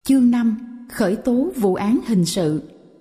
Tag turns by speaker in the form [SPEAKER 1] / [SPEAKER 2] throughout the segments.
[SPEAKER 1] Chương 5. Khởi tố vụ án hình sự.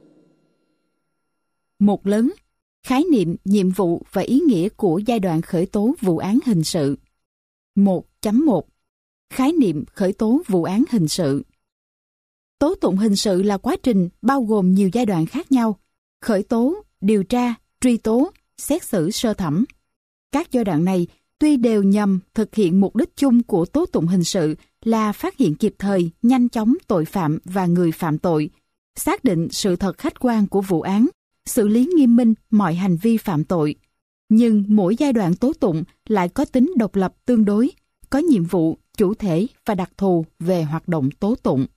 [SPEAKER 1] Một lớn, khái niệm, nhiệm vụ và ý nghĩa của giai đoạn khởi tố vụ án hình sự. 1.1. Khái niệm khởi tố vụ án hình sự. Tố tụng hình sự là quá trình bao gồm nhiều giai đoạn khác nhau: khởi tố, điều tra, truy tố, xét xử sơ thẩm. Các giai đoạn này tuy đều nhằm thực hiện mục đích chung của tố tụng hình sự là phát hiện kịp thời, nhanh chóng tội phạm và người phạm tội, xác định sự thật khách quan của vụ án, xử lý nghiêm minh mọi hành vi phạm tội. Nhưng mỗi giai đoạn tố tụng lại có tính độc lập tương đối, có nhiệm vụ, chủ thể và đặc thù về hoạt động tố tụng.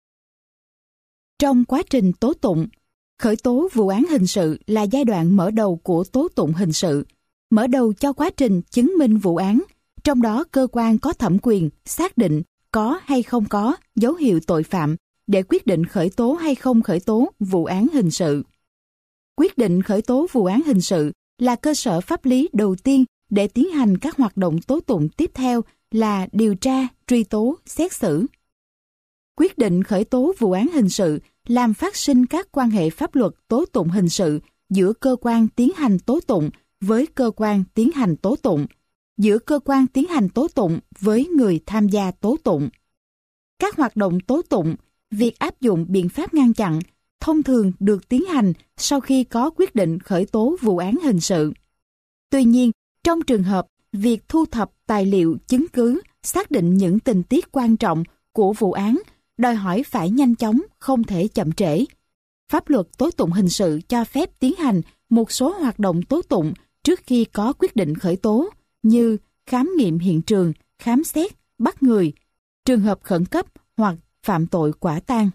[SPEAKER 1] Trong quá trình tố tụng, khởi tố vụ án hình sự là giai đoạn mở đầu của tố tụng hình sự, mở đầu cho quá trình chứng minh vụ án, trong đó cơ quan có thẩm quyền xác định có hay không có dấu hiệu tội phạm để quyết định khởi tố hay không khởi tố vụ án hình sự. Quyết định khởi tố vụ án hình sự là cơ sở pháp lý đầu tiên để tiến hành các hoạt động tố tụng tiếp theo là điều tra, truy tố, xét xử. Quyết định khởi tố vụ án hình sự làm phát sinh các quan hệ pháp luật tố tụng hình sự giữa cơ quan tiến hành tố tụng với cơ quan tiến hành tố tụng, giữa cơ quan tiến hành tố tụng với người tham gia tố tụng. Các hoạt động tố tụng, việc áp dụng biện pháp ngăn chặn, thông thường được tiến hành sau khi có quyết định khởi tố vụ án hình sự. Tuy nhiên, trong trường hợp việc thu thập tài liệu chứng cứ, xác định những tình tiết quan trọng của vụ án đòi hỏi phải nhanh chóng, không thể chậm trễ. Pháp luật tố tụng hình sự cho phép tiến hành một số hoạt động tố tụng trước khi có quyết định khởi tố, như khám nghiệm hiện trường, khám xét, bắt người, trường hợp khẩn cấp hoặc phạm tội quả tang.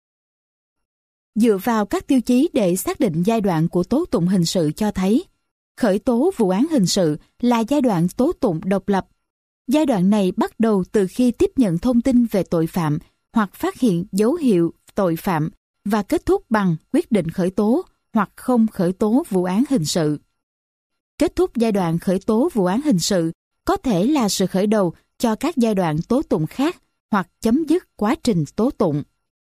[SPEAKER 1] Dựa vào các tiêu chí để xác định giai đoạn của tố tụng hình sự cho thấy, khởi tố vụ án hình sự là giai đoạn tố tụng độc lập. Giai đoạn này bắt đầu từ khi tiếp nhận thông tin về tội phạm hoặc phát hiện dấu hiệu tội phạm và kết thúc bằng quyết định khởi tố hoặc không khởi tố vụ án hình sự. Kết thúc giai đoạn khởi tố vụ án hình sự có thể là sự khởi đầu cho các giai đoạn tố tụng khác hoặc chấm dứt quá trình tố tụng.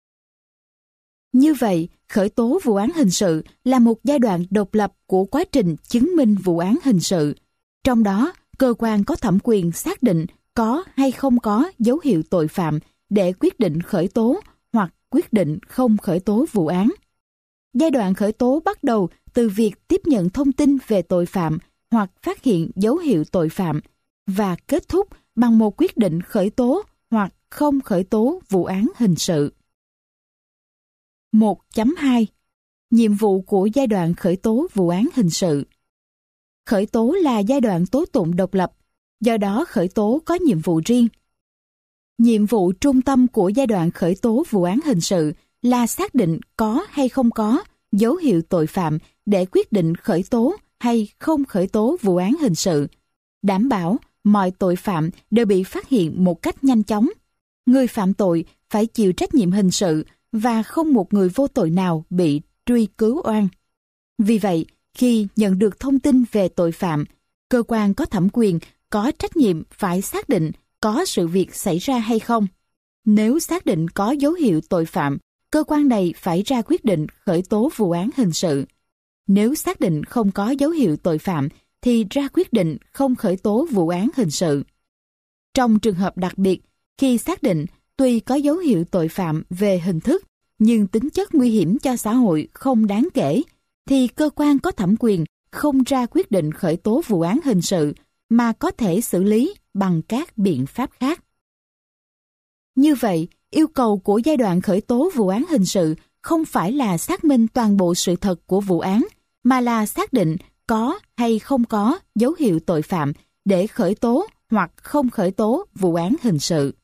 [SPEAKER 1] Như vậy, khởi tố vụ án hình sự là một giai đoạn độc lập của quá trình chứng minh vụ án hình sự. Trong đó, cơ quan có thẩm quyền xác định có hay không có dấu hiệu tội phạm để quyết định khởi tố hoặc quyết định không khởi tố vụ án. Giai đoạn khởi tố bắt đầu từ việc tiếp nhận thông tin về tội phạm hoặc phát hiện dấu hiệu tội phạm và kết thúc bằng một quyết định khởi tố hoặc không khởi tố vụ án hình sự. 1.2. Nhiệm vụ của giai đoạn khởi tố vụ án hình sự. Khởi tố là giai đoạn tố tụng độc lập, do đó khởi tố có nhiệm vụ riêng. Nhiệm vụ trung tâm của giai đoạn khởi tố vụ án hình sự là xác định có hay không có dấu hiệu tội phạm để quyết định khởi tố hay không khởi tố vụ án hình sự, đảm bảo mọi tội phạm đều bị phát hiện một cách nhanh chóng. Người phạm tội phải chịu trách nhiệm hình sự và không một người vô tội nào bị truy cứu oan. Vì vậy, khi nhận được thông tin về tội phạm, cơ quan có thẩm quyền có trách nhiệm phải xác định có sự việc xảy ra hay không. Nếu xác định có dấu hiệu tội phạm, cơ quan này phải ra quyết định khởi tố vụ án hình sự. Nếu xác định không có dấu hiệu tội phạm, thì ra quyết định không khởi tố vụ án hình sự. Trong trường hợp đặc biệt, khi xác định tuy có dấu hiệu tội phạm về hình thức, nhưng tính chất nguy hiểm cho xã hội không đáng kể, thì cơ quan có thẩm quyền không ra quyết định khởi tố vụ án hình sự, mà có thể xử lý bằng các biện pháp khác. Như vậy, yêu cầu của giai đoạn khởi tố vụ án hình sự không phải là xác minh toàn bộ sự thật của vụ án, mà là xác định có hay không có dấu hiệu tội phạm để khởi tố hoặc không khởi tố vụ án hình sự.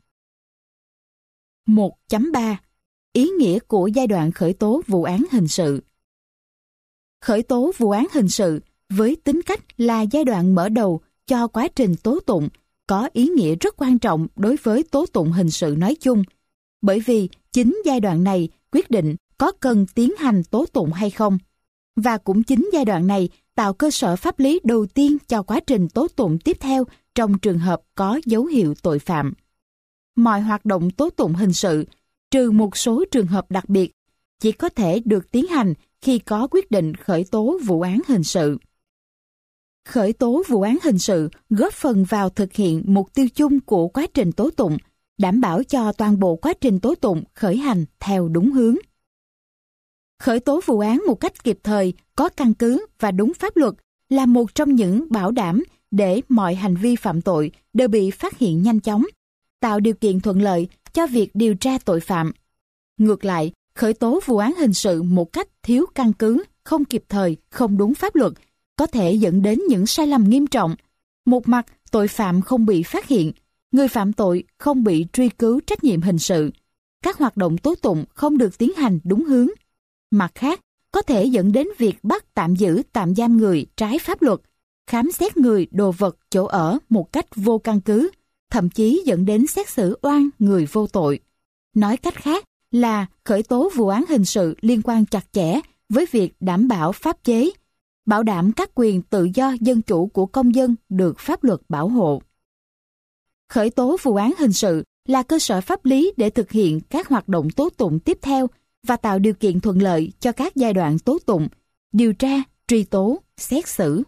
[SPEAKER 1] 1.3. Ý nghĩa của giai đoạn khởi tố vụ án hình sự. Khởi tố vụ án hình sự với tính cách là giai đoạn mở đầu cho quá trình tố tụng có ý nghĩa rất quan trọng đối với tố tụng hình sự nói chung, bởi vì chính giai đoạn này quyết định có cần tiến hành tố tụng hay không. Và cũng chính giai đoạn này tạo cơ sở pháp lý đầu tiên cho quá trình tố tụng tiếp theo trong trường hợp có dấu hiệu tội phạm. Mọi hoạt động tố tụng hình sự trừ một số trường hợp đặc biệt, chỉ có thể được tiến hành khi có quyết định khởi tố vụ án hình sự. Khởi tố vụ án hình sự góp phần vào thực hiện mục tiêu chung của quá trình tố tụng, đảm bảo cho toàn bộ quá trình tố tụng khởi hành theo đúng hướng. Khởi tố vụ án một cách kịp thời, có căn cứ và đúng pháp luật là một trong những bảo đảm để mọi hành vi phạm tội đều bị phát hiện nhanh chóng, tạo điều kiện thuận lợi cho việc điều tra tội phạm. Ngược lại, khởi tố vụ án hình sự một cách thiếu căn cứ, không kịp thời, không đúng pháp luật có thể dẫn đến những sai lầm nghiêm trọng. Một mặt, tội phạm không bị phát hiện, người phạm tội không bị truy cứu trách nhiệm hình sự, các hoạt động tố tụng không được tiến hành đúng hướng. Mặt khác, có thể dẫn đến việc bắt tạm giữ tạm giam người trái pháp luật, khám xét người đồ vật chỗ ở một cách vô căn cứ, thậm chí dẫn đến xét xử oan người vô tội. Nói cách khác là khởi tố vụ án hình sự liên quan chặt chẽ với việc đảm bảo pháp chế, bảo đảm các quyền tự do dân chủ của công dân được pháp luật bảo hộ. Khởi tố vụ án hình sự là cơ sở pháp lý để thực hiện các hoạt động tố tụng tiếp theo và tạo điều kiện thuận lợi cho các giai đoạn tố tụng, điều tra, truy tố, xét xử.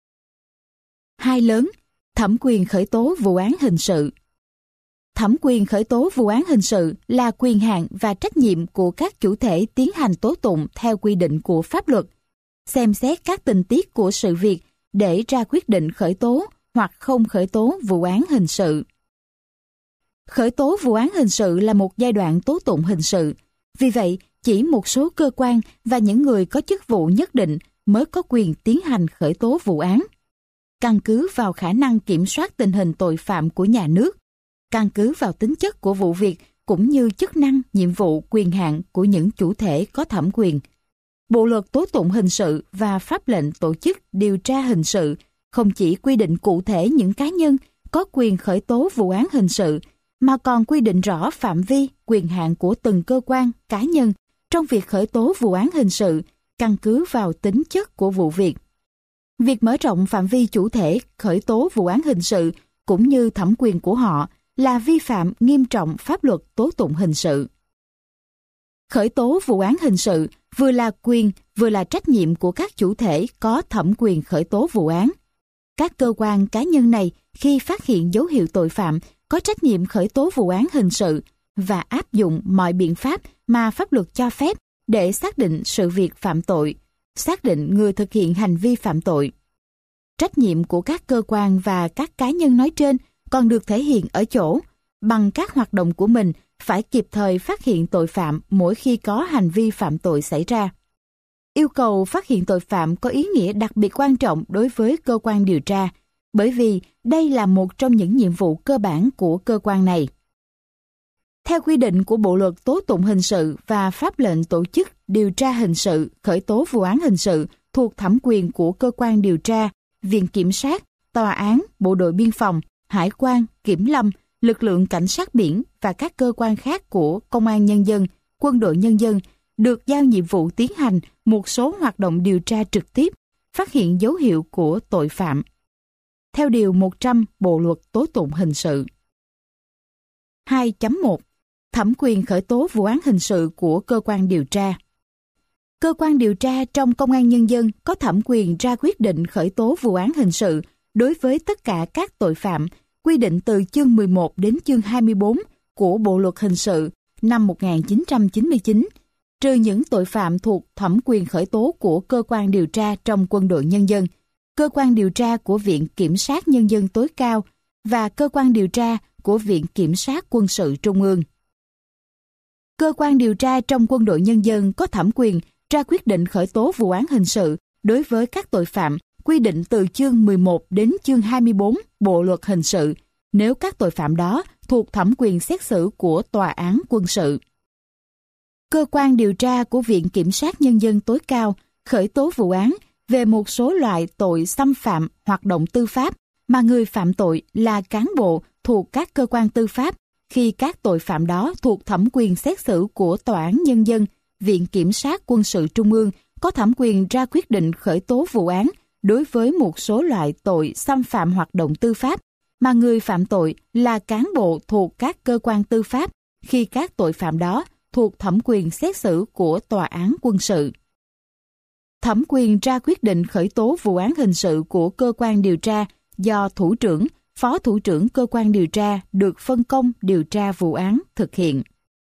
[SPEAKER 1] 2 lớn, thẩm quyền khởi tố vụ án hình sự. Thẩm quyền khởi tố vụ án hình sự là quyền hạn và trách nhiệm của các chủ thể tiến hành tố tụng theo quy định của pháp luật, xem xét các tình tiết của sự việc để ra quyết định khởi tố hoặc không khởi tố vụ án hình sự. Khởi tố vụ án hình sự là một giai đoạn tố tụng hình sự, vì vậy chỉ một số cơ quan và những người có chức vụ nhất định mới có quyền tiến hành khởi tố vụ án. Căn cứ vào khả năng kiểm soát tình hình tội phạm của nhà nước, căn cứ vào tính chất của vụ việc cũng như chức năng, nhiệm vụ, quyền hạn của những chủ thể có thẩm quyền. Bộ luật tố tụng hình sự và pháp lệnh tổ chức điều tra hình sự không chỉ quy định cụ thể những cá nhân có quyền khởi tố vụ án hình sự, mà còn quy định rõ phạm vi, quyền hạn của từng cơ quan, cá nhân trong việc khởi tố vụ án hình sự, căn cứ vào tính chất của vụ việc. Việc mở rộng phạm vi chủ thể khởi tố vụ án hình sự cũng như thẩm quyền của họ là vi phạm nghiêm trọng pháp luật tố tụng hình sự. Khởi tố vụ án hình sự vừa là quyền vừa là trách nhiệm của các chủ thể có thẩm quyền khởi tố vụ án. Các cơ quan cá nhân này khi phát hiện dấu hiệu tội phạm có trách nhiệm khởi tố vụ án hình sự và áp dụng mọi biện pháp mà pháp luật cho phép để xác định sự việc phạm tội, xác định người thực hiện hành vi phạm tội. Trách nhiệm của các cơ quan và các cá nhân nói trên còn được thể hiện ở chỗ bằng các hoạt động của mình phải kịp thời phát hiện tội phạm mỗi khi có hành vi phạm tội xảy ra. Yêu cầu phát hiện tội phạm có ý nghĩa đặc biệt quan trọng đối với cơ quan điều tra, bởi vì đây là một trong những nhiệm vụ cơ bản của cơ quan này. Theo quy định của Bộ luật tố tụng hình sự và pháp lệnh tổ chức điều tra hình sự, khởi tố vụ án hình sự thuộc thẩm quyền của cơ quan điều tra, viện kiểm sát, tòa án, bộ đội biên phòng, hải quan, kiểm lâm, lực lượng cảnh sát biển và các cơ quan khác của công an nhân dân, quân đội nhân dân được giao nhiệm vụ tiến hành một số hoạt động điều tra trực tiếp, phát hiện dấu hiệu của tội phạm. Theo Điều 100 Bộ luật tố tụng hình sự. 2.1. Thẩm quyền khởi tố vụ án hình sự của cơ quan điều tra. Cơ quan điều tra trong công an nhân dân có thẩm quyền ra quyết định khởi tố vụ án hình sự đối với tất cả các tội phạm quy định từ chương 11 đến chương 24 của Bộ luật hình sự năm 1999, trừ những tội phạm thuộc thẩm quyền khởi tố của cơ quan điều tra trong quân đội nhân dân, cơ quan điều tra của Viện Kiểm sát Nhân dân tối cao và cơ quan điều tra của Viện Kiểm sát Quân sự Trung ương. Cơ quan điều tra trong quân đội nhân dân có thẩm quyền ra quyết định khởi tố vụ án hình sự đối với các tội phạm quy định từ chương 11 đến chương 24 Bộ luật hình sự, nếu các tội phạm đó thuộc thẩm quyền xét xử của tòa án quân sự. Cơ quan điều tra của Viện Kiểm sát Nhân dân tối cao khởi tố vụ án về một số loại tội xâm phạm hoạt động tư pháp mà người phạm tội là cán bộ thuộc các cơ quan tư pháp khi các tội phạm đó thuộc thẩm quyền xét xử của tòa án nhân dân, Viện Kiểm sát Quân sự Trung ương có thẩm quyền ra quyết định khởi tố vụ án đối với một số loại tội xâm phạm hoạt động tư pháp mà người phạm tội là cán bộ thuộc các cơ quan tư pháp khi các tội phạm đó thuộc thẩm quyền xét xử của tòa án quân sự. Thẩm quyền ra quyết định khởi tố vụ án hình sự của cơ quan điều tra do thủ trưởng, phó thủ trưởng cơ quan điều tra được phân công điều tra vụ án thực hiện.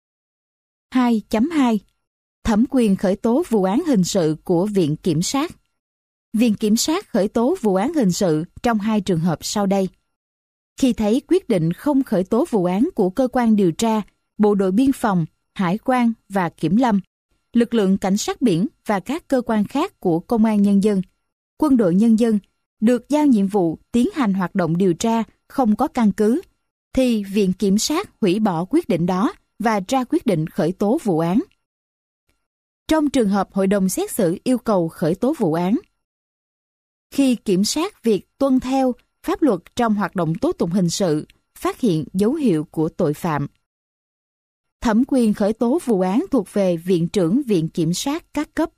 [SPEAKER 1] 2.2. Thẩm quyền khởi tố vụ án hình sự của Viện Kiểm sát. Viện Kiểm sát khởi tố vụ án hình sự trong 2 trường hợp sau đây. Khi thấy quyết định không khởi tố vụ án của cơ quan điều tra, bộ đội biên phòng, hải quan và kiểm lâm, lực lượng cảnh sát biển và các cơ quan khác của công an nhân dân, quân đội nhân dân được giao nhiệm vụ tiến hành hoạt động điều tra không có căn cứ, thì Viện Kiểm sát hủy bỏ quyết định đó và ra quyết định khởi tố vụ án. Trong trường hợp hội đồng xét xử yêu cầu khởi tố vụ án, khi kiểm soát việc tuân theo pháp luật trong hoạt động tố tụng hình sự, phát hiện dấu hiệu của tội phạm. Thẩm quyền khởi tố vụ án thuộc về Viện trưởng Viện Kiểm sát các cấp.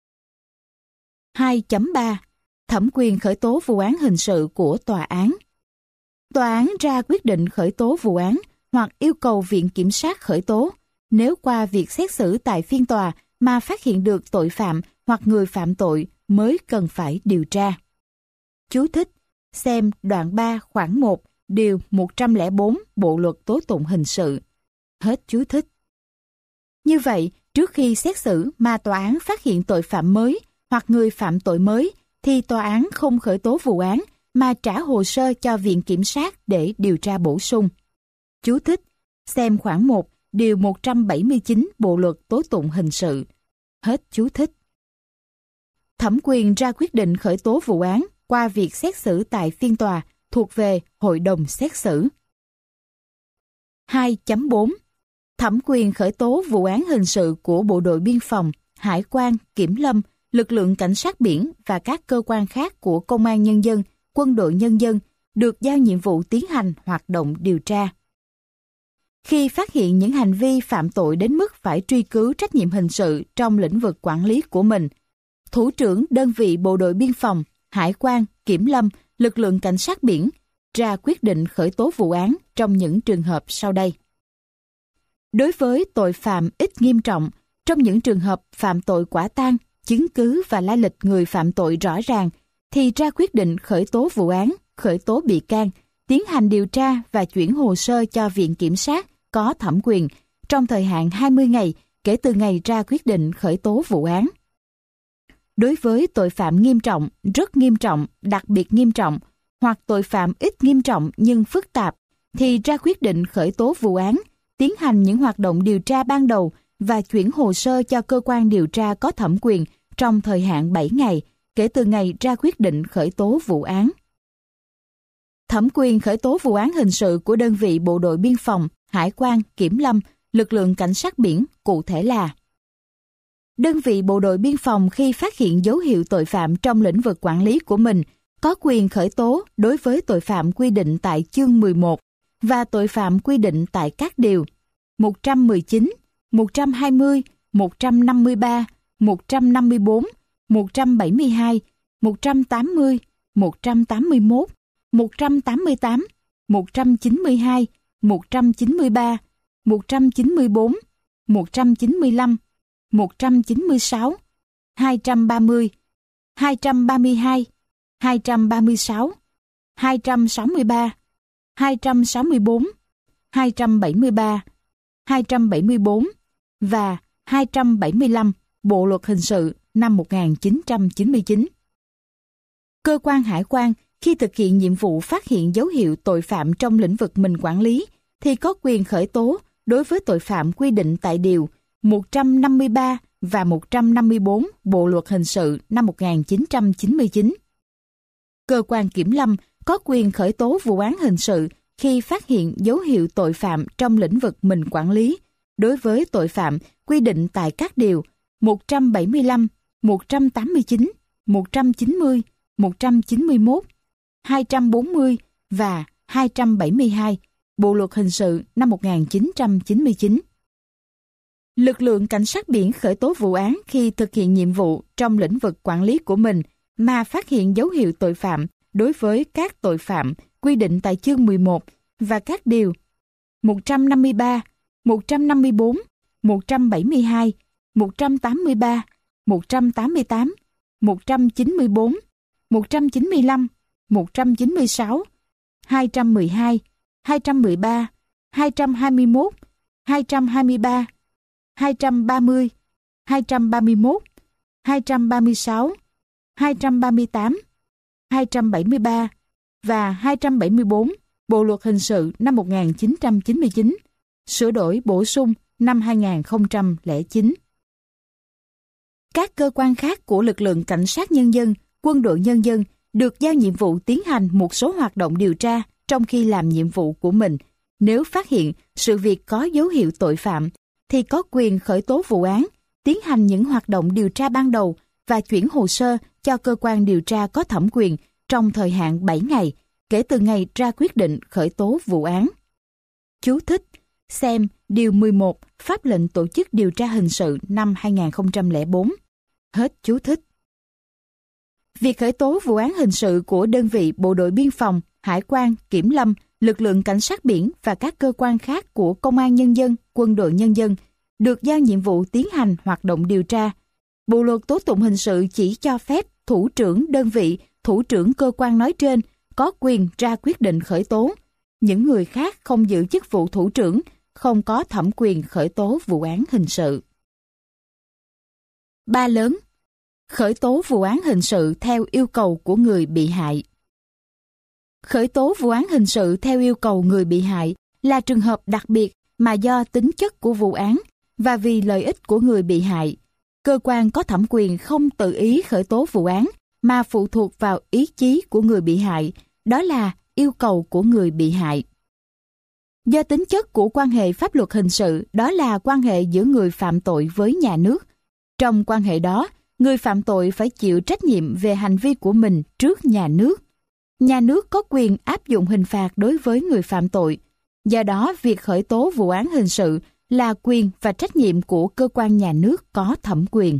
[SPEAKER 1] 2.3. Thẩm quyền khởi tố vụ án hình sự của tòa án. Tòa án ra quyết định khởi tố vụ án hoặc yêu cầu Viện Kiểm sát khởi tố nếu qua việc xét xử tại phiên tòa mà phát hiện được tội phạm hoặc người phạm tội mới cần phải điều tra. Chú thích: xem đoạn 3 khoản 1 điều 104 Bộ luật tố tụng hình sự. Hết chú thích. Như vậy, trước khi xét xử mà tòa án phát hiện tội phạm mới hoặc người phạm tội mới, thì tòa án không khởi tố vụ án mà trả hồ sơ cho Viện Kiểm sát để điều tra bổ sung. Chú thích: xem khoản 1 điều 179 Bộ luật tố tụng hình sự. Hết chú thích. Thẩm quyền ra quyết định khởi tố vụ án qua việc xét xử tại phiên tòa thuộc về hội đồng xét xử. 2.4. Thẩm quyền khởi tố vụ án hình sự của bộ đội biên phòng, hải quan, kiểm lâm, lực lượng cảnh sát biển và các cơ quan khác của công an nhân dân, quân đội nhân dân được giao nhiệm vụ tiến hành hoạt động điều tra. Khi phát hiện những hành vi phạm tội đến mức phải truy cứu trách nhiệm hình sự trong lĩnh vực quản lý của mình, thủ trưởng đơn vị bộ đội biên phòng, hải quan, kiểm lâm, lực lượng cảnh sát biển ra quyết định khởi tố vụ án trong những trường hợp sau đây. Đối với tội phạm ít nghiêm trọng, trong những trường hợp phạm tội quả tang, chứng cứ và lai lịch người phạm tội rõ ràng, thì ra quyết định khởi tố vụ án, khởi tố bị can, tiến hành điều tra và chuyển hồ sơ cho Viện Kiểm sát có thẩm quyền trong thời hạn 20 ngày kể từ ngày ra quyết định khởi tố vụ án. Đối với tội phạm nghiêm trọng, rất nghiêm trọng, đặc biệt nghiêm trọng hoặc tội phạm ít nghiêm trọng nhưng phức tạp, thì ra quyết định khởi tố vụ án, tiến hành những hoạt động điều tra ban đầu và chuyển hồ sơ cho cơ quan điều tra có thẩm quyền trong thời hạn 7 ngày kể từ ngày ra quyết định khởi tố vụ án. Thẩm quyền khởi tố vụ án hình sự của đơn vị bộ đội biên phòng, hải quan, kiểm lâm, lực lượng cảnh sát biển cụ thể là: đơn vị bộ đội biên phòng khi phát hiện dấu hiệu tội phạm trong lĩnh vực quản lý của mình có quyền khởi tố đối với tội phạm quy định tại chương 11 và tội phạm quy định tại các điều 119, 120, 153, 154, 172, 180, 181, 188, 192, 193, 194, 195, 196, 230, 232, 236, 263, 264, 273, 274 và 275 Bộ luật hình sự năm 1999. Cơ quan hải quan khi thực hiện nhiệm vụ phát hiện dấu hiệu tội phạm trong lĩnh vực mình quản lý thì có quyền khởi tố đối với tội phạm quy định tại điều 153 và 154 Bộ luật hình sự năm 1999. Cơ quan kiểm lâm có quyền khởi tố vụ án hình sự khi phát hiện dấu hiệu tội phạm trong lĩnh vực mình quản lý đối với tội phạm quy định tại các điều 175, 189, 190, 191, 240 và 272 Bộ luật hình sự năm 1999. Lực lượng cảnh sát biển khởi tố vụ án khi thực hiện nhiệm vụ trong lĩnh vực quản lý của mình mà phát hiện dấu hiệu tội phạm đối với các tội phạm quy định tại chương 11 và các điều 153, 154, 172, 183, 188, 194, 195, 196, 212, 213, 221, 223, 230, 231, 236, 238, 273 và 274 Bộ luật hình sự năm 1999, sửa đổi bổ sung năm 2009. Các cơ quan khác của lực lượng cảnh sát nhân dân, quân đội nhân dân được giao nhiệm vụ tiến hành một số hoạt động điều tra trong khi làm nhiệm vụ của mình. Nếu phát hiện sự việc có dấu hiệu tội phạm, thì có quyền khởi tố vụ án, tiến hành những hoạt động điều tra ban đầu và chuyển hồ sơ cho cơ quan điều tra có thẩm quyền trong thời hạn 7 ngày, kể từ ngày ra quyết định khởi tố vụ án. Chú thích: xem Điều 11 Pháp lệnh tổ chức điều tra hình sự năm 2004. Hết chú thích. Việc khởi tố vụ án hình sự của đơn vị bộ đội biên phòng, hải quan, kiểm lâm, lực lượng cảnh sát biển và các cơ quan khác của công an nhân dân, quân đội nhân dân được giao nhiệm vụ tiến hành hoạt động điều tra. Bộ luật tố tụng hình sự chỉ cho phép thủ trưởng đơn vị, thủ trưởng cơ quan nói trên có quyền ra quyết định khởi tố. Những người khác không giữ chức vụ thủ trưởng, không có thẩm quyền khởi tố vụ án hình sự. 3 lớn. Khởi tố vụ án hình sự theo yêu cầu của người bị hại. Khởi tố vụ án hình sự theo yêu cầu người bị hại là trường hợp đặc biệt mà do tính chất của vụ án và vì lợi ích của người bị hại, cơ quan có thẩm quyền không tự ý khởi tố vụ án mà phụ thuộc vào ý chí của người bị hại, đó là yêu cầu của người bị hại. Do tính chất của quan hệ pháp luật hình sự, đó là quan hệ giữa người phạm tội với nhà nước. Trong quan hệ đó, người phạm tội phải chịu trách nhiệm về hành vi của mình trước nhà nước. Nhà nước có quyền áp dụng hình phạt đối với người phạm tội. Do đó, việc khởi tố vụ án hình sự là quyền và trách nhiệm của cơ quan nhà nước có thẩm quyền.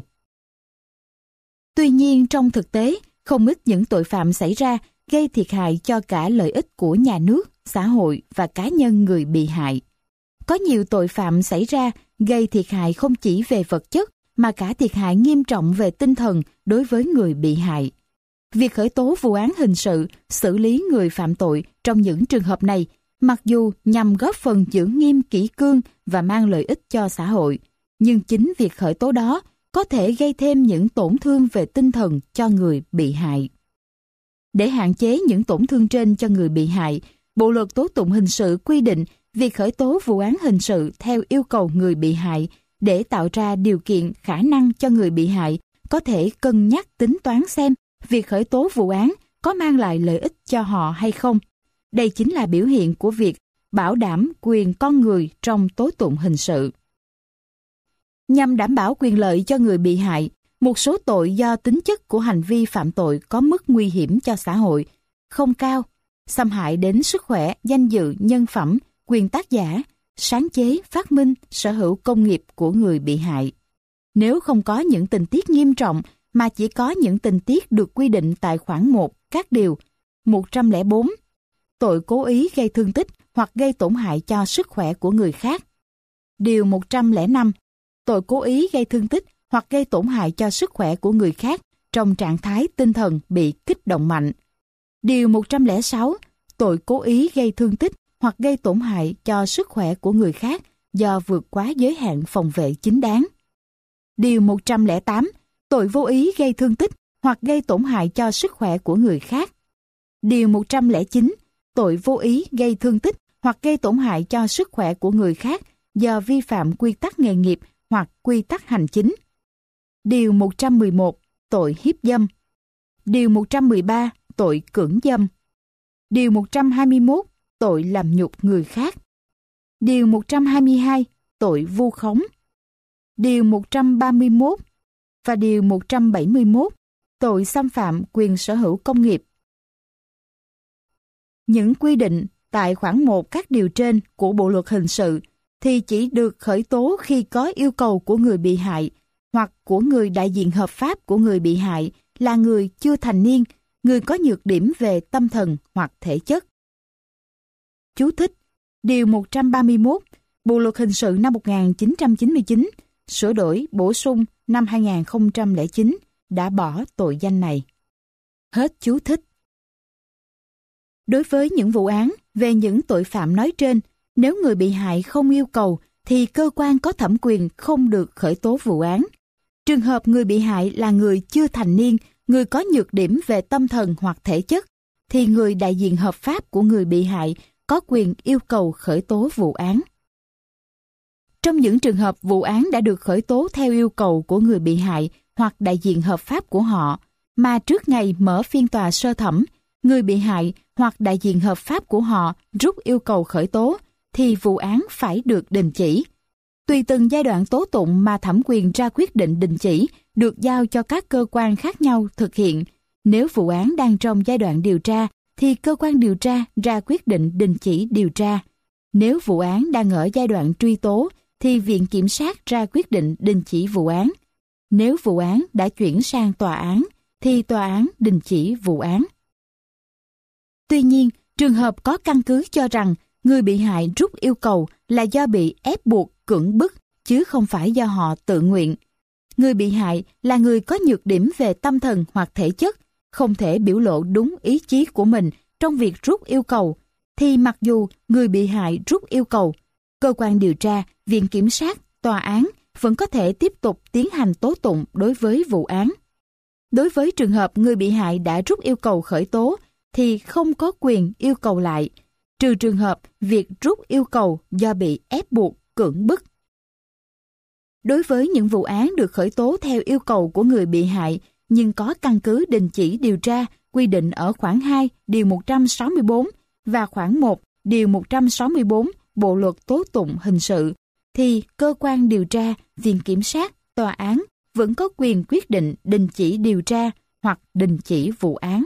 [SPEAKER 1] Tuy nhiên, trong thực tế, không ít những tội phạm xảy ra gây thiệt hại cho cả lợi ích của nhà nước, xã hội và cá nhân người bị hại. Có nhiều tội phạm xảy ra gây thiệt hại không chỉ về vật chất mà cả thiệt hại nghiêm trọng về tinh thần đối với người bị hại. Việc khởi tố vụ án hình sự, xử lý người phạm tội trong những trường hợp này, mặc dù nhằm góp phần giữ nghiêm kỷ cương và mang lợi ích cho xã hội, nhưng chính việc khởi tố đó có thể gây thêm những tổn thương về tinh thần cho người bị hại. Để hạn chế những tổn thương trên cho người bị hại, Bộ luật tố tụng hình sự quy định việc khởi tố vụ án hình sự theo yêu cầu người bị hại để tạo ra điều kiện khả năng cho người bị hại có thể cân nhắc tính toán xem việc khởi tố vụ án có mang lại lợi ích cho họ hay không. Đây chính là biểu hiện của việc bảo đảm quyền con người trong tố tụng hình sự. Nhằm đảm bảo quyền lợi cho người bị hại, một số tội do tính chất của hành vi phạm tội có mức nguy hiểm cho xã hội không cao, xâm hại đến sức khỏe, danh dự, nhân phẩm, quyền tác giả, sáng chế, phát minh, sở hữu công nghiệp của người bị hại. Nếu không có những tình tiết nghiêm trọng mà chỉ có những tình tiết được quy định tại khoản 1 các điều 104, tội cố ý gây thương tích hoặc gây tổn hại cho sức khỏe của người khác. Điều 105, tội cố ý gây thương tích hoặc gây tổn hại cho sức khỏe của người khác trong trạng thái tinh thần bị kích động mạnh. Điều 106, tội cố ý gây thương tích hoặc gây tổn hại cho sức khỏe của người khác do vượt quá giới hạn phòng vệ chính đáng. Điều 108, tội vô ý gây thương tích hoặc gây tổn hại cho sức khỏe của người khác. Điều 109, tội vô ý gây thương tích hoặc gây tổn hại cho sức khỏe của người khác do vi phạm quy tắc nghề nghiệp hoặc quy tắc hành chính. Điều 111, tội hiếp dâm. Điều 113, tội cưỡng dâm. Điều 121, tội làm nhục người khác. Điều 122, tội vu khống. Điều 131 và Điều 171, tội xâm phạm quyền sở hữu công nghiệp. Những quy định tại khoản 1 các điều trên của Bộ luật hình sự thì chỉ được khởi tố khi có yêu cầu của người bị hại hoặc của người đại diện hợp pháp của người bị hại là người chưa thành niên, người có nhược điểm về tâm thần hoặc thể chất. Chú thích: Điều 131, Bộ luật hình sự năm 1999, sửa đổi bổ sung năm 2009 đã bỏ tội danh này. Hết chú thích. Đối với những vụ án về những tội phạm nói trên, nếu người bị hại không yêu cầu thì cơ quan có thẩm quyền không được khởi tố vụ án. Trường hợp người bị hại là người chưa thành niên, người có nhược điểm về tâm thần hoặc thể chất, thì người đại diện hợp pháp của người bị hại có quyền yêu cầu khởi tố vụ án. Trong những trường hợp vụ án đã được khởi tố theo yêu cầu của người bị hại hoặc đại diện hợp pháp của họ, mà trước ngày mở phiên tòa sơ thẩm, người bị hại hoặc đại diện hợp pháp của họ rút yêu cầu khởi tố, thì vụ án phải được đình chỉ. Tùy từng giai đoạn tố tụng mà thẩm quyền ra quyết định đình chỉ được giao cho các cơ quan khác nhau thực hiện. Nếu vụ án đang trong giai đoạn điều tra, thì cơ quan điều tra ra quyết định đình chỉ điều tra. Nếu vụ án đang ở giai đoạn truy tố, thì Viện Kiểm sát ra quyết định đình chỉ vụ án. Nếu vụ án đã chuyển sang tòa án, thì tòa án đình chỉ vụ án. Tuy nhiên, trường hợp có căn cứ cho rằng người bị hại rút yêu cầu là do bị ép buộc, cưỡng bức, chứ không phải do họ tự nguyện. Người bị hại là người có nhược điểm về tâm thần hoặc thể chất, không thể biểu lộ đúng ý chí của mình trong việc rút yêu cầu, thì mặc dù người bị hại rút yêu cầu, cơ quan điều tra, viện kiểm sát, tòa án vẫn có thể tiếp tục tiến hành tố tụng đối với vụ án. Đối với trường hợp người bị hại đã rút yêu cầu khởi tố, thì không có quyền yêu cầu lại, trừ trường hợp việc rút yêu cầu do bị ép buộc, cưỡng bức. Đối với những vụ án được khởi tố theo yêu cầu của người bị hại, nhưng có căn cứ đình chỉ điều tra quy định ở khoản 2 điều 164 và khoản 1 điều 164 Bộ luật tố tụng hình sự, thì cơ quan điều tra, viện kiểm sát, tòa án vẫn có quyền quyết định đình chỉ điều tra hoặc đình chỉ vụ án.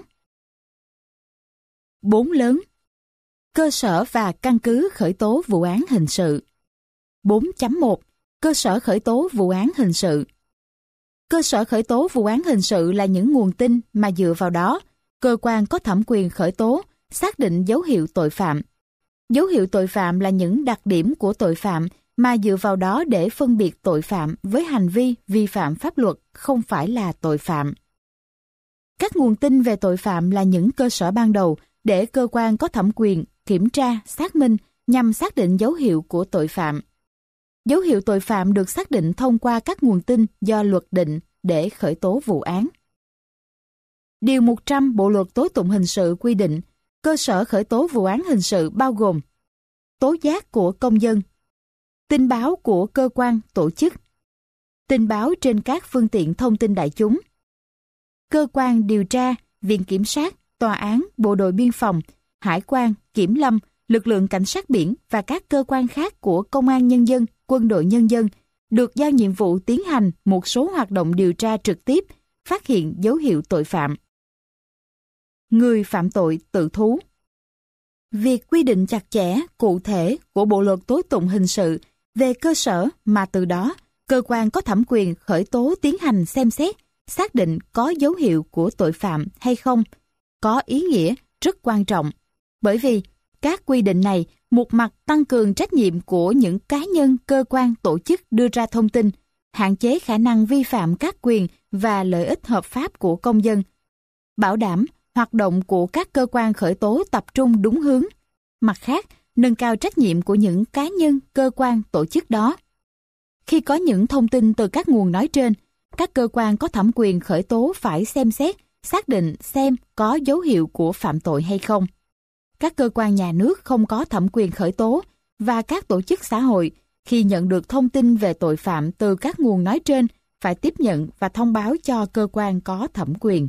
[SPEAKER 1] 4 lớn. Cơ sở và căn cứ khởi tố vụ án hình sự. 4.1. Cơ sở khởi tố vụ án hình sự. Cơ sở khởi tố vụ án hình sự là những nguồn tin mà dựa vào đó, cơ quan có thẩm quyền khởi tố, xác định dấu hiệu tội phạm. Dấu hiệu tội phạm là những đặc điểm của tội phạm mà dựa vào đó để phân biệt tội phạm với hành vi vi phạm pháp luật không phải là tội phạm. Các nguồn tin về tội phạm là những cơ sở ban đầu để cơ quan có thẩm quyền kiểm tra, xác minh nhằm xác định dấu hiệu của tội phạm. Dấu hiệu tội phạm được xác định thông qua các nguồn tin do luật định để khởi tố vụ án. Điều 100 Bộ luật tố tụng hình sự quy định, cơ sở khởi tố vụ án hình sự bao gồm tố giác của công dân, tin báo của cơ quan, tổ chức, tin báo trên các phương tiện thông tin đại chúng, cơ quan điều tra, viện kiểm sát, tòa án, bộ đội biên phòng, hải quan, kiểm lâm, lực lượng cảnh sát biển và các cơ quan khác của công an nhân dân, quân đội nhân dân được giao nhiệm vụ tiến hành một số hoạt động điều tra trực tiếp, phát hiện dấu hiệu tội phạm. Người phạm tội tự thú. Việc quy định chặt chẽ, cụ thể của Bộ luật tố tụng hình sự về cơ sở mà từ đó cơ quan có thẩm quyền khởi tố tiến hành xem xét, xác định có dấu hiệu của tội phạm hay không, có ý nghĩa rất quan trọng. Bởi vì các quy định này một mặt tăng cường trách nhiệm của những cá nhân, cơ quan, tổ chức đưa ra thông tin, hạn chế khả năng vi phạm các quyền và lợi ích hợp pháp của công dân, bảo đảm hoạt động của các cơ quan khởi tố tập trung đúng hướng. Mặt khác, nâng cao trách nhiệm của những cá nhân, cơ quan, tổ chức đó. Khi có những thông tin từ các nguồn nói trên, các cơ quan có thẩm quyền khởi tố phải xem xét, xác định xem có dấu hiệu của phạm tội hay không. Các cơ quan nhà nước không có thẩm quyền khởi tố và các tổ chức xã hội khi nhận được thông tin về tội phạm từ các nguồn nói trên phải tiếp nhận và thông báo cho cơ quan có thẩm quyền.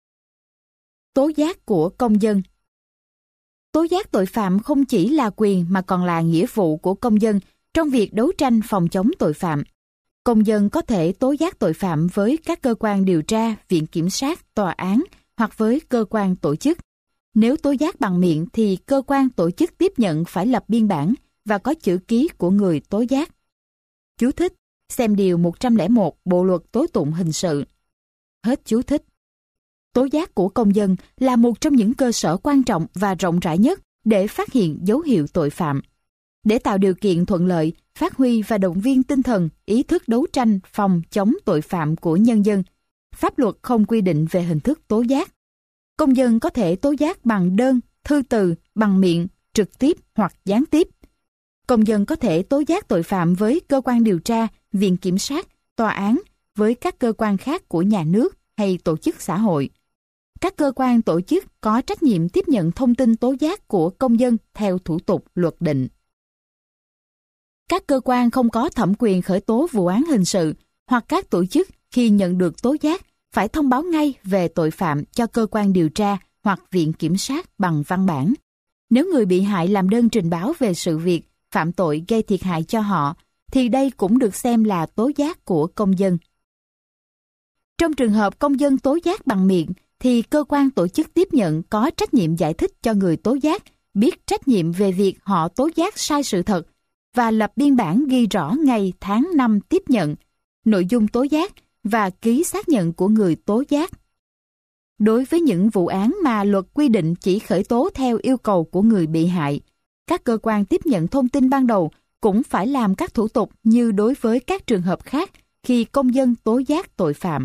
[SPEAKER 1] Tố giác của công dân. Tố giác tội phạm không chỉ là quyền mà còn là nghĩa vụ của công dân trong việc đấu tranh phòng chống tội phạm. Công dân có thể tố giác tội phạm với các cơ quan điều tra, viện kiểm sát, tòa án hoặc với cơ quan tổ chức. Nếu tố giác bằng miệng thì cơ quan tổ chức tiếp nhận phải lập biên bản và có chữ ký của người tố giác. Chú thích: xem điều 101 Bộ luật tố tụng hình sự. Hết chú thích. Tố giác của công dân là một trong những cơ sở quan trọng và rộng rãi nhất để phát hiện dấu hiệu tội phạm. Để tạo điều kiện thuận lợi, phát huy và động viên tinh thần, ý thức đấu tranh phòng chống tội phạm của nhân dân, pháp luật không quy định về hình thức tố giác. Công dân có thể tố giác bằng đơn, thư từ, bằng miệng, trực tiếp hoặc gián tiếp. Công dân có thể tố giác tội phạm với cơ quan điều tra, viện kiểm sát, tòa án, với các cơ quan khác của nhà nước hay tổ chức xã hội. Các cơ quan tổ chức có trách nhiệm tiếp nhận thông tin tố giác của công dân theo thủ tục luật định. Các cơ quan không có thẩm quyền khởi tố vụ án hình sự hoặc các tổ chức khi nhận được tố giác phải thông báo ngay về tội phạm cho cơ quan điều tra hoặc viện kiểm sát bằng văn bản. Nếu người bị hại làm đơn trình báo về sự việc phạm tội gây thiệt hại cho họ, thì đây cũng được xem là tố giác của công dân. Trong trường hợp công dân tố giác bằng miệng, thì cơ quan tổ chức tiếp nhận có trách nhiệm giải thích cho người tố giác biết trách nhiệm về việc họ tố giác sai sự thật và lập biên bản ghi rõ ngày, tháng, năm tiếp nhận, nội dung tố giác và ký xác nhận của người tố giác. Đối với những vụ án mà luật quy định chỉ khởi tố theo yêu cầu của người bị hại, các cơ quan tiếp nhận thông tin ban đầu cũng phải làm các thủ tục như đối với các trường hợp khác khi công dân tố giác tội phạm.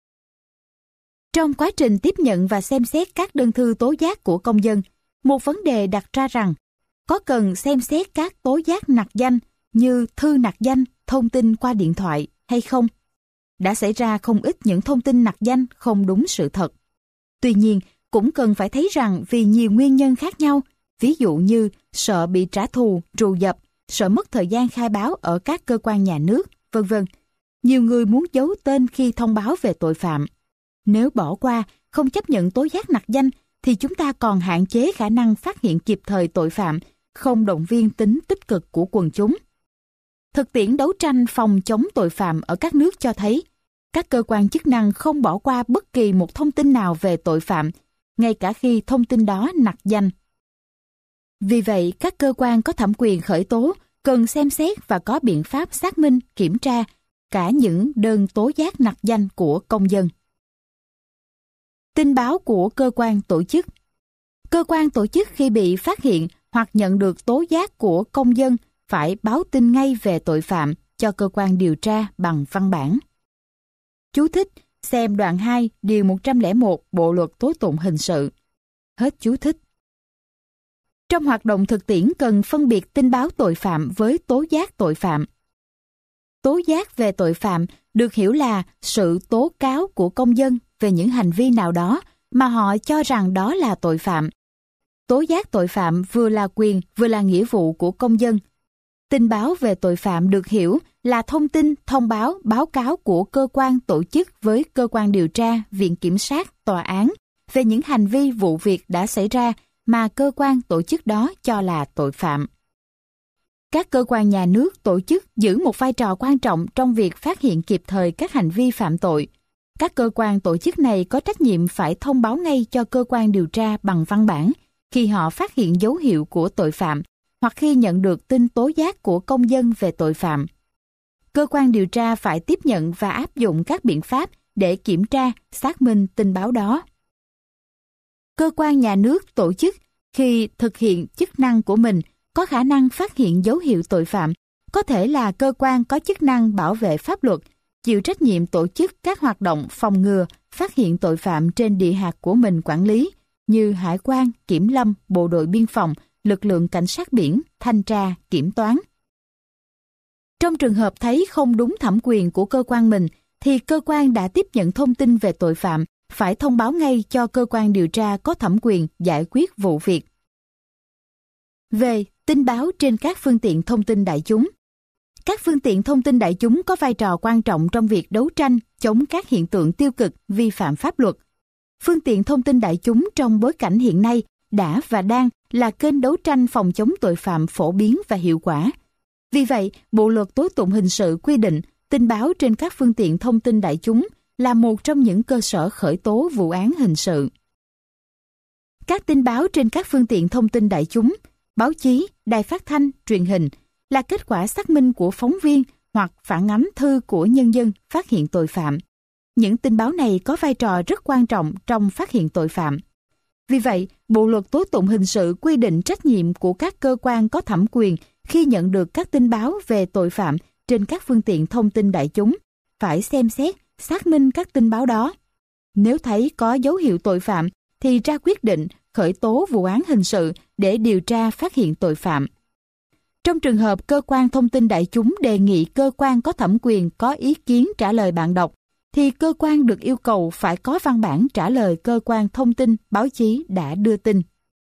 [SPEAKER 1] Trong quá trình tiếp nhận và xem xét các đơn thư tố giác của công dân, một vấn đề đặt ra rằng có cần xem xét các tố giác nặc danh như thư nặc danh, thông tin qua điện thoại hay không? Đã xảy ra không ít những thông tin nặc danh không đúng sự thật. Tuy nhiên, cũng cần phải thấy rằng vì nhiều nguyên nhân khác nhau, ví dụ như sợ bị trả thù, trù dập, sợ mất thời gian khai báo ở các cơ quan nhà nước, v.v. Nhiều người muốn giấu tên khi thông báo về tội phạm. Nếu bỏ qua, không chấp nhận tố giác nặc danh, thì chúng ta còn hạn chế khả năng phát hiện kịp thời tội phạm, không động viên tính tích cực của quần chúng. Thực tiễn đấu tranh phòng chống tội phạm ở các nước cho thấy, các cơ quan chức năng không bỏ qua bất kỳ một thông tin nào về tội phạm, ngay cả khi thông tin đó nặc danh. Vì vậy, các cơ quan có thẩm quyền khởi tố cần xem xét và có biện pháp xác minh, kiểm tra cả những đơn tố giác nặc danh của công dân. Tin báo của cơ quan tổ chức. Cơ quan tổ chức khi bị phát hiện hoặc nhận được tố giác của công dân phải báo tin ngay về tội phạm cho cơ quan điều tra bằng văn bản. Chú thích xem đoạn 2 điều 101 Bộ luật tố tụng hình sự. Hết chú thích. Trong hoạt động thực tiễn cần phân biệt tin báo tội phạm với tố giác tội phạm. Tố giác về tội phạm được hiểu là sự tố cáo của công dân về những hành vi nào đó mà họ cho rằng đó là tội phạm. Tố giác tội phạm vừa là quyền vừa là nghĩa vụ của công dân. Tin báo về tội phạm được hiểu là thông tin, thông báo, báo cáo của cơ quan tổ chức với cơ quan điều tra, viện kiểm sát, tòa án về những hành vi vụ việc đã xảy ra mà cơ quan tổ chức đó cho là tội phạm. Các cơ quan nhà nước, tổ chức giữ một vai trò quan trọng trong việc phát hiện kịp thời các hành vi phạm tội. Các cơ quan tổ chức này có trách nhiệm phải thông báo ngay cho cơ quan điều tra bằng văn bản khi họ phát hiện dấu hiệu của tội phạm hoặc khi nhận được tin tố giác của công dân về tội phạm. Cơ quan điều tra phải tiếp nhận và áp dụng các biện pháp để kiểm tra, xác minh tin báo đó. Cơ quan nhà nước, tổ chức khi thực hiện chức năng của mình có khả năng phát hiện dấu hiệu tội phạm, có thể là cơ quan có chức năng bảo vệ pháp luật, chịu trách nhiệm tổ chức các hoạt động phòng ngừa, phát hiện tội phạm trên địa hạt của mình quản lý, như hải quan, kiểm lâm, bộ đội biên phòng, lực lượng cảnh sát biển, thanh tra, kiểm toán. Trong trường hợp thấy không đúng thẩm quyền của cơ quan mình, thì cơ quan đã tiếp nhận thông tin về tội phạm phải thông báo ngay cho cơ quan điều tra có thẩm quyền giải quyết vụ việc. Về tin báo trên các phương tiện thông tin đại chúng. Các phương tiện thông tin đại chúng có vai trò quan trọng trong việc đấu tranh chống các hiện tượng tiêu cực, vi phạm pháp luật. Phương tiện thông tin đại chúng trong bối cảnh hiện nay đã và đang là kênh đấu tranh phòng chống tội phạm phổ biến và hiệu quả. Vì vậy, Bộ luật tố tụng hình sự quy định tin báo trên các phương tiện thông tin đại chúng là một trong những cơ sở khởi tố vụ án hình sự. Các tin báo trên các phương tiện thông tin đại chúng, báo chí, đài phát thanh, truyền hình là kết quả xác minh của phóng viên hoặc phản ánh thư của nhân dân phát hiện tội phạm. Những tin báo này có vai trò rất quan trọng trong phát hiện tội phạm. Vì vậy, Bộ luật tố tụng hình sự quy định trách nhiệm của các cơ quan có thẩm quyền khi nhận được các tin báo về tội phạm trên các phương tiện thông tin đại chúng, phải xem xét, xác minh các tin báo đó. Nếu thấy có dấu hiệu tội phạm, thì ra quyết định khởi tố vụ án hình sự để điều tra phát hiện tội phạm. Trong trường hợp cơ quan thông tin đại chúng đề nghị cơ quan có thẩm quyền có ý kiến trả lời bạn đọc, thì cơ quan được yêu cầu phải có văn bản trả lời cơ quan thông tin báo chí đã đưa tin.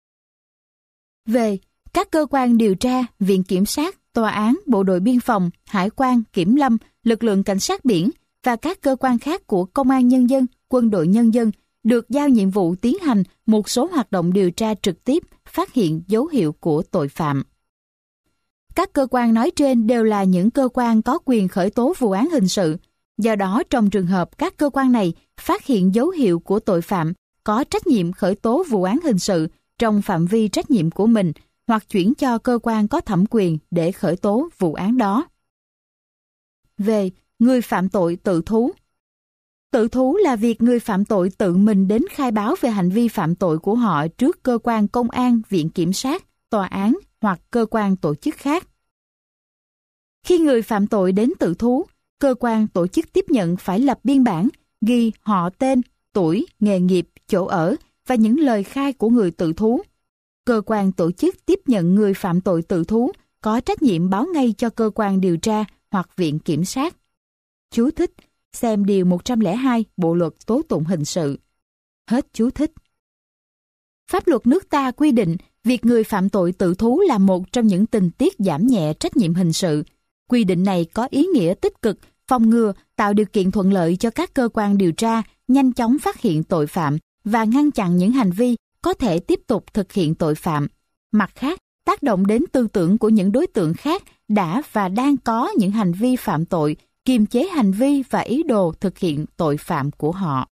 [SPEAKER 1] Về các cơ quan điều tra, viện kiểm sát, tòa án, bộ đội biên phòng, hải quan, kiểm lâm, lực lượng cảnh sát biển và các cơ quan khác của công an nhân dân, quân đội nhân dân được giao nhiệm vụ tiến hành một số hoạt động điều tra trực tiếp, phát hiện dấu hiệu của tội phạm. Các cơ quan nói trên đều là những cơ quan có quyền khởi tố vụ án hình sự. Do đó, trong trường hợp các cơ quan này phát hiện dấu hiệu của tội phạm, có trách nhiệm khởi tố vụ án hình sự trong phạm vi trách nhiệm của mình, hoặc chuyển cho cơ quan có thẩm quyền để khởi tố vụ án đó. Về người phạm tội tự thú. Tự thú là việc người phạm tội tự mình đến khai báo về hành vi phạm tội của họ trước cơ quan công an, viện kiểm sát, tòa án hoặc cơ quan tổ chức khác. Khi người phạm tội đến tự thú, cơ quan tổ chức tiếp nhận phải lập biên bản, ghi họ tên, tuổi, nghề nghiệp, chỗ ở và những lời khai của người tự thú. Cơ quan tổ chức tiếp nhận người phạm tội tự thú có trách nhiệm báo ngay cho cơ quan điều tra hoặc viện kiểm sát. Chú thích: xem điều 102 Bộ luật tố tụng hình sự. Hết chú thích. Pháp luật nước ta quy định việc người phạm tội tự thú là một trong những tình tiết giảm nhẹ trách nhiệm hình sự. Quy định này có ý nghĩa tích cực, phòng ngừa, tạo điều kiện thuận lợi cho các cơ quan điều tra nhanh chóng phát hiện tội phạm và ngăn chặn những hành vi có thể tiếp tục thực hiện tội phạm. Mặt khác, tác động đến tư tưởng của những đối tượng khác đã và đang có những hành vi phạm tội, kiềm chế hành vi và ý đồ thực hiện tội phạm của họ.